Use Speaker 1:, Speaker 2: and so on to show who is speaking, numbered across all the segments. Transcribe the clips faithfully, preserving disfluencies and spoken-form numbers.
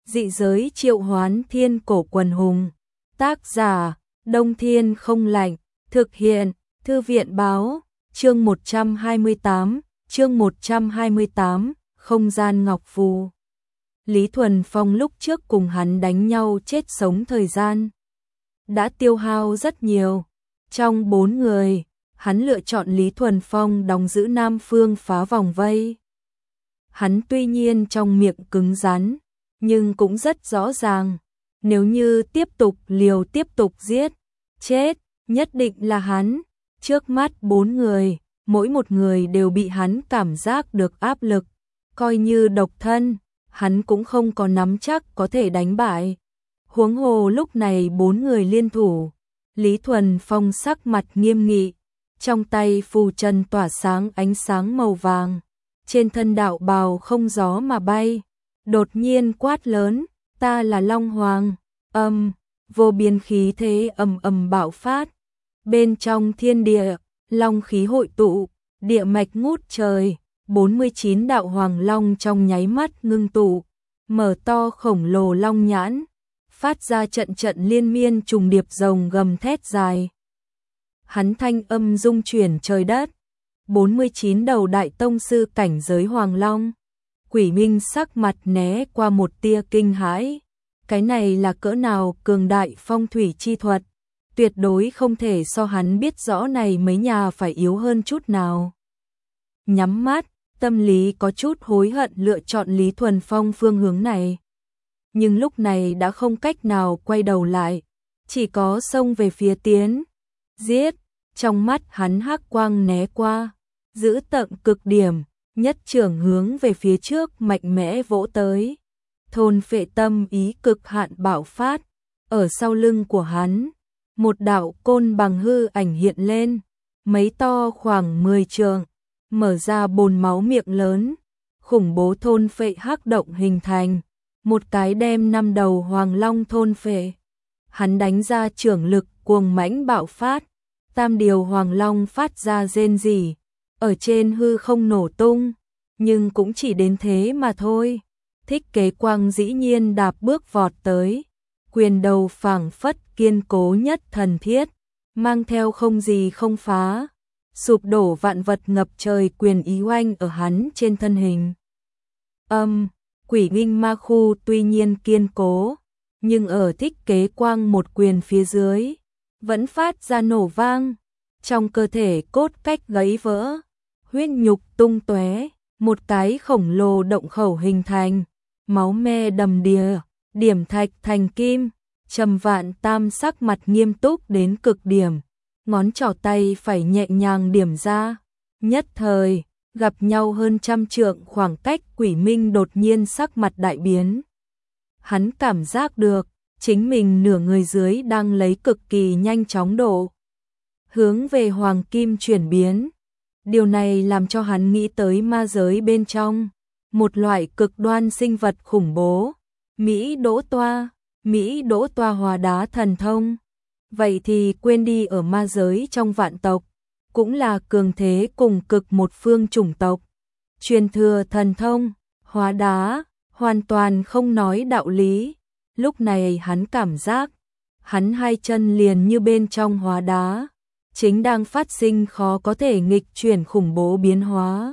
Speaker 1: Dị giới triệu hoán thiên cổ quần hùng. Tác giả, Đông Thiên không lạnh. Thực hiện, Thư viện báo. Chương một trăm hai mươi tám, chương một trăm hai mươi tám, không gian ngọc phù. Lý Thuần Phong lúc trước cùng hắn đánh nhau chết sống thời gian đã tiêu hao rất nhiều. Trong bốn người, hắn lựa chọn Lý Thuần Phong đóng giữ Nam Phương phá vòng vây. Hắn tuy nhiên trong miệng cứng rắn, nhưng cũng rất rõ ràng, nếu như tiếp tục liều tiếp tục giết, chết, nhất định là hắn. Trước mắt bốn người, mỗi một người đều bị hắn cảm giác được áp lực, coi như độc thân, hắn cũng không có nắm chắc có thể đánh bại. Huống hồ lúc này bốn người liên thủ, Lý Thuần Phong sắc mặt nghiêm nghị, trong tay phù trần tỏa sáng ánh sáng màu vàng, trên thân đạo bào không gió mà bay, đột nhiên quát lớn, ta là Long Hoàng. Âm, vô biên khí thế ầm ầm bạo phát, bên trong thiên địa, long khí hội tụ, địa mạch ngút trời, bốn mươi chín đạo hoàng long trong nháy mắt ngưng tụ, mở to khổng lồ long nhãn, phát ra trận trận liên miên trùng điệp rồng gầm thét dài. Hắn thanh âm rung chuyển trời đất, bốn mươi chín đầu đại tông sư cảnh giới hoàng long. Quỷ Minh sắc mặt né qua một tia kinh hãi, cái này là cỡ nào cường đại phong thủy chi thuật, tuyệt đối không thể so hắn biết rõ này mấy nhà phải yếu hơn chút nào. Nhắm mắt, tâm lý có chút hối hận lựa chọn Lý Thuần Phong phương hướng này. Nhưng lúc này đã không cách nào quay đầu lại, chỉ có xông về phía tiến, giết, trong mắt hắn hắc quang né qua, giữ tận cực điểm, nhất trưởng hướng về phía trước mạnh mẽ vỗ tới. Thôn phệ tâm ý cực hạn bạo phát, ở sau lưng của hắn, một đạo côn bằng hư ảnh hiện lên, mấy to khoảng mười trượng, mở ra bồn máu miệng lớn, khủng bố thôn phệ hắc động hình thành, một cái đem năm đầu hoàng long thôn phệ. Hắn đánh ra trưởng lực cuồng mãnh bạo phát, tam điều hoàng long phát ra rên rỉ, ở trên hư không nổ tung, nhưng cũng chỉ đến thế mà thôi. Thích Kế Quang dĩ nhiên đạp bước vọt tới, quyền đầu phảng phất kiên cố nhất thần thiết, mang theo không gì không phá, sụp đổ vạn vật ngập trời quyền ý oanh ở hắn trên thân hình. Âm, Quỷ Minh ma khu tuy nhiên kiên cố, nhưng ở Thích Kế Quang một quyền phía dưới, vẫn phát ra nổ vang, trong cơ thể cốt cách gãy vỡ, huyết nhục tung tóe, một cái khổng lồ động khẩu hình thành, máu me đầm đìa, điểm thạch thành kim. Trầm Vạn Tam sắc mặt nghiêm túc đến cực điểm, ngón trỏ tay phải nhẹ nhàng điểm ra, nhất thời gặp nhau hơn trăm trượng khoảng cách. Quỷ Minh đột nhiên sắc mặt đại biến, hắn cảm giác được chính mình nửa người dưới đang lấy cực kỳ nhanh chóng độ hướng về hoàng kim chuyển biến. Điều này làm cho hắn nghĩ tới ma giới bên trong một loại cực đoan sinh vật khủng bố, Mỹ Đỗ Toa, Mỹ Đỗ Toa hóa đá thần thông. Vậy thì quên đi, ở ma giới trong vạn tộc, cũng là cường thế cùng cực một phương chủng tộc, truyền thừa thần thông, hóa đá, hoàn toàn không nói đạo lý. Lúc này hắn cảm giác, hắn hai chân liền như bên trong hóa đá, chính đang phát sinh khó có thể nghịch chuyển khủng bố biến hóa.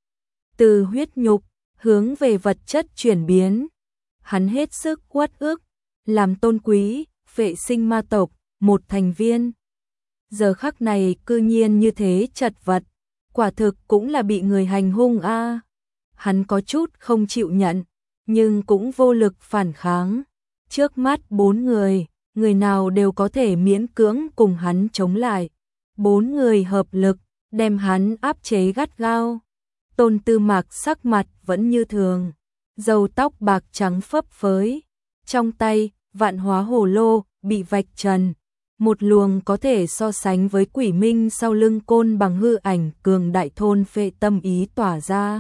Speaker 1: Từ huyết nhục hướng về vật chất chuyển biến, hắn hết sức uất ức, làm tôn quý, vệ sinh ma tộc, một thành viên. Giờ khắc này cư nhiên như thế chật vật, quả thực cũng là bị người hành hung a. À. Hắn có chút không chịu nhận, nhưng cũng vô lực phản kháng. Trước mắt bốn người, người nào đều có thể miễn cưỡng cùng hắn chống lại. Bốn người hợp lực, đem hắn áp chế gắt gao. Tôn Tư Mạc sắc mặt vẫn như thường, râu tóc bạc trắng phấp phới, trong tay vạn hóa hồ lô bị vạch trần, một luồng có thể so sánh với Quỷ Minh sau lưng côn bằng hư ảnh cường đại thôn phệ tâm ý tỏa ra.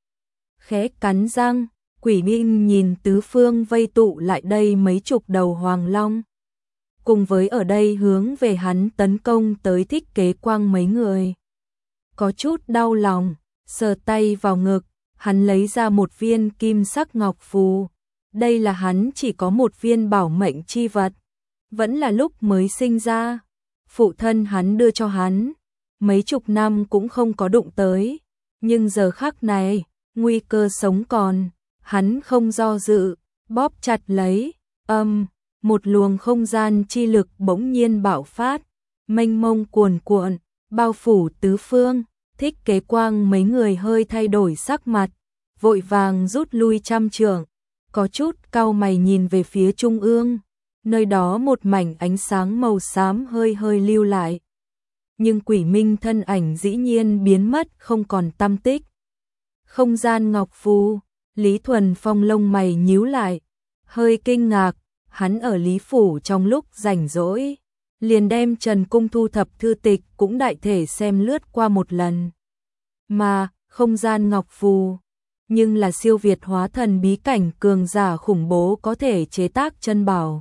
Speaker 1: Khẽ cắn răng, Quỷ Minh nhìn tứ phương vây tụ lại đây mấy chục đầu hoàng long, cùng với ở đây hướng về hắn tấn công tới Thích Kế Quang mấy người. Có chút đau lòng, sờ tay vào ngực, hắn lấy ra một viên kim sắc ngọc phù, Đây là hắn chỉ có một viên bảo mệnh chi vật, vẫn là lúc mới sinh ra, phụ thân hắn đưa cho hắn, mấy chục năm cũng không có đụng tới, nhưng giờ khắc này, nguy cơ sống còn, hắn không do dự, bóp chặt lấy, âm, một luồng không gian chi lực bỗng nhiên bạo phát, mênh mông cuồn cuộn, bao phủ tứ phương. Thích Kế Quang mấy người hơi thay đổi sắc mặt, vội vàng rút lui trăm trượng, có chút cau mày nhìn về phía trung ương, nơi đó một mảnh ánh sáng màu xám hơi hơi lưu lại. Nhưng Quỷ Minh thân ảnh dĩ nhiên biến mất không còn tăm tích. Không gian ngọc phù, Lý Thuần Phong lông mày nhíu lại, hơi kinh ngạc, hắn ở Lý Phủ trong lúc rảnh rỗi, liền đem Trần Cung thu thập thư tịch cũng đại thể xem lướt qua một lần. Mà, không gian ngọc phù, nhưng là siêu việt hóa thần bí cảnh cường giả khủng bố có thể chế tác chân bảo.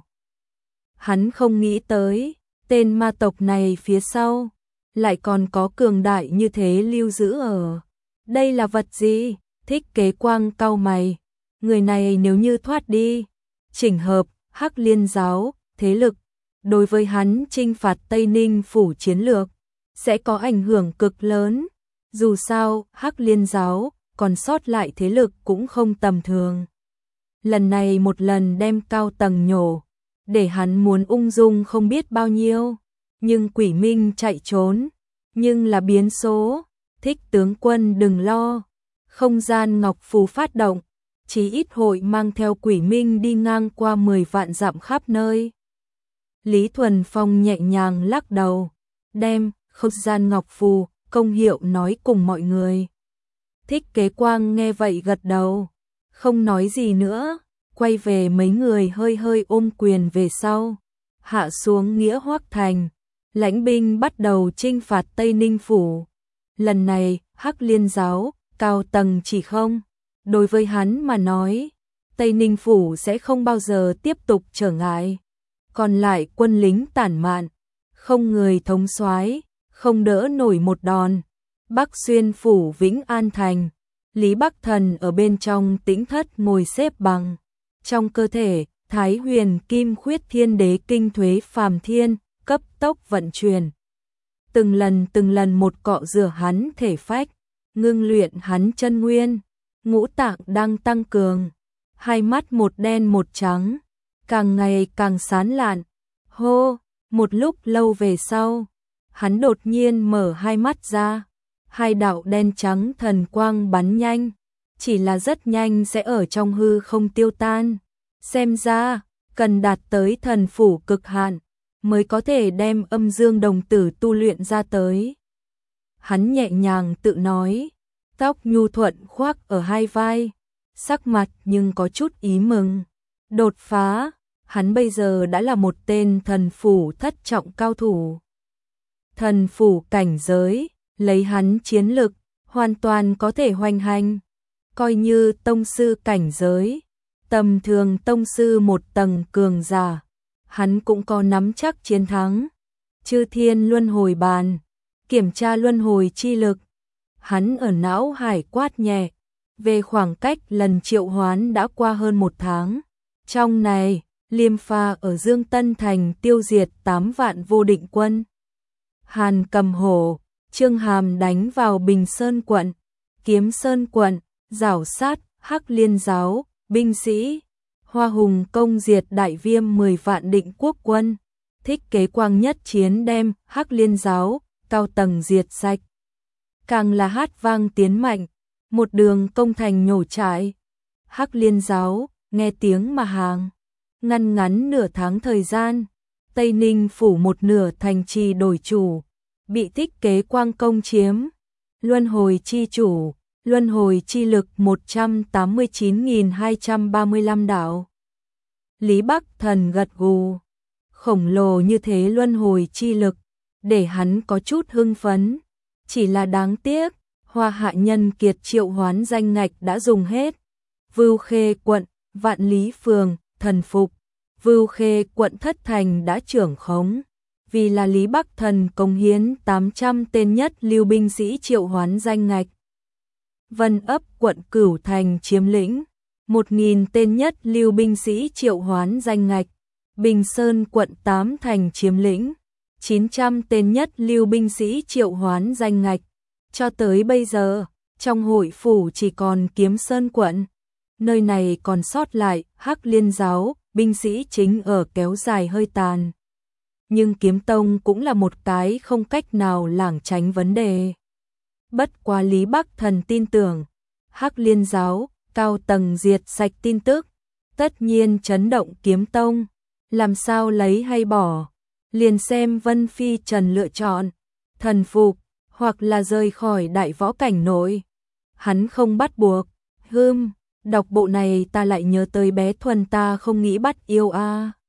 Speaker 1: Hắn không nghĩ tới, tên ma tộc này phía sau, lại còn có cường đại như thế lưu giữ ở. Đây là vật gì? Thích Kế Quang cau mày, người này nếu như thoát đi, chỉnh hợp, Hắc Liên giáo, thế lực, đối với hắn chinh phạt Tây Ninh phủ chiến lược, sẽ có ảnh hưởng cực lớn. Dù sao, Hắc Liên giáo, còn sót lại thế lực cũng không tầm thường. Lần này một lần đem cao tầng nhổ, để hắn muốn ung dung không biết bao nhiêu, nhưng Quỷ Minh chạy trốn, nhưng là biến số. Thích tướng quân đừng lo, không gian ngọc phù phát động, chí ít hội mang theo Quỷ Minh đi ngang qua mười vạn dặm khắp nơi. Lý Thuần Phong nhẹ nhàng lắc đầu, đem không gian ngọc phù công hiệu nói cùng mọi người. Thích Kế Quang nghe vậy gật đầu, không nói gì nữa, quay về mấy người hơi hơi ôm quyền về sau, hạ xuống Nghĩa Hoắc Thành, lãnh binh bắt đầu chinh phạt Tây Ninh phủ. Lần này, Hắc Liên giáo, cao tầng chỉ không, đối với hắn mà nói, Tây Ninh phủ sẽ không bao giờ tiếp tục trở ngại. Còn lại quân lính tản mạn, không người thống soái, không đỡ nổi một đòn. Bắc xuyên phủ Vĩnh An Thành, Lý Bắc Thần ở bên trong tĩnh thất ngồi xếp bằng. Trong cơ thể, Thái Huyền Kim Khuyết Thiên Đế Kinh Thuế Phàm Thiên, cấp tốc vận chuyển. Từng lần từng lần một cọ rửa hắn thể phách, ngưng luyện hắn chân nguyên, ngũ tạng đang tăng cường. Hai mắt một đen một trắng, càng ngày càng sáng lạn. Hô, một lúc lâu về sau, hắn đột nhiên mở hai mắt ra, hai đạo đen trắng thần quang bắn nhanh, chỉ là rất nhanh sẽ ở trong hư không tiêu tan. Xem ra, cần đạt tới thần phủ cực hạn, mới có thể đem âm dương đồng tử tu luyện ra tới. Hắn nhẹ nhàng tự nói, tóc nhu thuận khoác ở hai vai, sắc mặt nhưng có chút ý mừng. Đột phá, hắn bây giờ đã là một tên thần phủ thất trọng cao thủ. Thần phủ cảnh giới, lấy hắn chiến lực, hoàn toàn có thể hoành hành. Coi như tông sư cảnh giới, tầm thường tông sư một tầng cường giả, hắn cũng có nắm chắc chiến thắng. Chư thiên luân hồi bàn, kiểm tra luân hồi chi lực. Hắn ở não hải quát nhẹ, về khoảng cách lần triệu hoán đã qua hơn một tháng. Trong này, Liêm Pha ở Dương Tân Thành tiêu diệt tám vạn vô định quân. Hàn Cầm Hổ, Trương Hàm đánh vào Bình Sơn quận, Kiếm Sơn quận, rảo sát Hắc Liên giáo, binh sĩ. Hoa Hùng công diệt Đại Viêm mười vạn định quốc quân. Thích Kế Quang nhất chiến đem Hắc Liên giáo, cao tầng diệt sạch. Càng là hát vang tiến mạnh, một đường công thành nhổ trại. Hắc Liên giáo, nghe tiếng mà hàng. Ngăn ngắn nửa tháng thời gian, Tây Ninh phủ một nửa thành trì đổi chủ, bị Thích Kế Quang công chiếm. Luân hồi chi chủ, luân hồi chi lực một trăm tám mươi chín nghìn hai trăm ba mươi lăm đạo. Lý Bắc Thần gật gù, khổng lồ như thế luân hồi chi lực, để hắn có chút hưng phấn. Chỉ là đáng tiếc, Hoa Hạ Nhân Kiệt triệu hoán danh ngạch đã dùng hết. Vưu Khê quận, Vạn Lý phường, thần phục. Vưu Khê quận Thất Thành đã trưởng khống, vì là Lý Bắc Thần cống hiến tám trăm tên nhất lưu binh sĩ triệu hoán danh ngạch. Vân ấp quận Cửu Thành chiếm lĩnh, một nghìn tên nhất lưu binh sĩ triệu hoán danh ngạch, Bình Sơn quận tám thành chiếm lĩnh, chín trăm tên nhất lưu binh sĩ triệu hoán danh ngạch. Cho tới bây giờ, trong hội phủ chỉ còn Kiếm Sơn quận. Nơi này còn sót lại Hắc Liên giáo, binh sĩ chính ở kéo dài hơi tàn. Nhưng Kiếm Tông cũng là một cái không cách nào lảng tránh vấn đề. Bất quá Lý Bắc Thần tin tưởng, Hắc Liên giáo, cao tầng diệt sạch tin tức, tất nhiên chấn động Kiếm Tông, làm sao lấy hay bỏ, liền xem Vân Phi Trần lựa chọn, thần phục, hoặc là rời khỏi đại võ cảnh nội. Hắn không bắt buộc, hưm, đọc bộ này ta lại nhớ tới bé Thuần ta không nghĩ bắt yêu a. À.